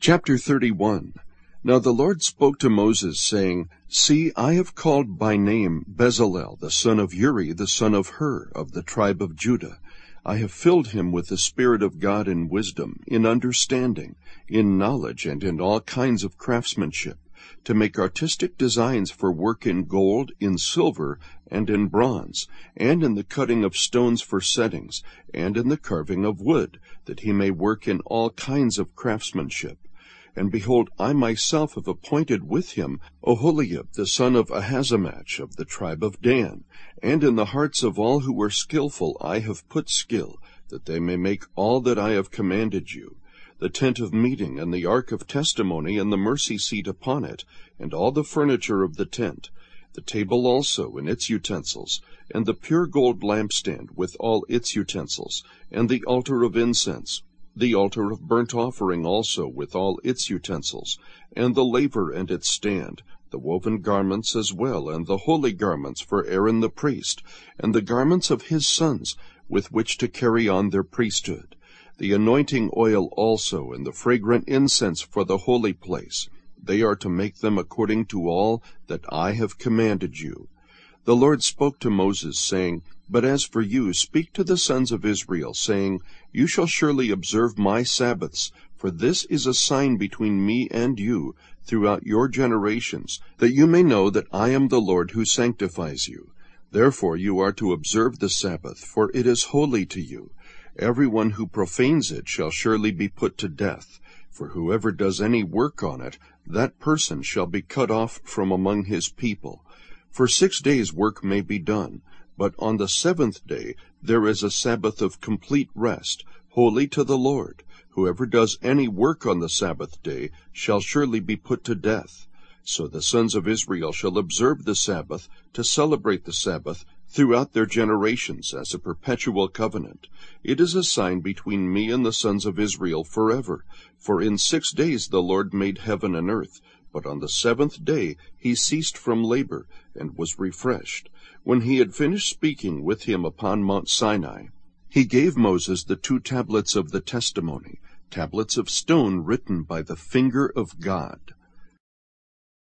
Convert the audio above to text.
Chapter 31. Now the Lord spoke to Moses, saying, See, I have called by name Bezalel, the son of Uri, the son of Hur, of the tribe of Judah. I have filled him with the Spirit of God in wisdom, in understanding, in knowledge, and in all kinds of craftsmanship, to make artistic designs for work in gold, in silver, and in bronze, and in the cutting of stones for settings, and in the carving of wood, that he may work in all kinds of craftsmanship. And behold, I myself have appointed with him Oholiab the son of Ahazamach of the tribe of Dan. And in the hearts of all who are skillful I have put skill, that they may make all that I have commanded you: the tent of meeting, and the ark of testimony, and the mercy seat upon it, and all the furniture of the tent, the table also and its utensils, and the pure gold lampstand with all its utensils, and the altar of incense, the altar of burnt offering also with all its utensils, and the laver and its stand, the woven garments as well, and the holy garments for Aaron the priest, and the garments of his sons with which to carry on their priesthood, the anointing oil also, and the fragrant incense for the holy place. They are to make them according to all that I have commanded you. The Lord spoke to Moses, saying, But as for you, speak to the sons of Israel, saying, You shall surely observe my Sabbaths, for this is a sign between me and you throughout your generations, that you may know that I am the Lord who sanctifies you. Therefore you are to observe the Sabbath, for it is holy to you. Everyone who profanes it shall surely be put to death, for whoever does any work on it, that person shall be cut off from among his people. For 6 days work may be done, but on the 7th day there is a Sabbath of complete rest, holy to the Lord. Whoever does any work on the Sabbath day shall surely be put to death. So the sons of Israel shall observe the Sabbath, to celebrate the Sabbath throughout their generations as a perpetual covenant. It is a sign between me and the sons of Israel forever. For in 6 days the Lord made heaven and earth, but on the 7th day he ceased from labor, and was refreshed. When he had finished speaking with him upon Mount Sinai, he gave Moses the 2 tablets of the testimony, tablets of stone written by the finger of God.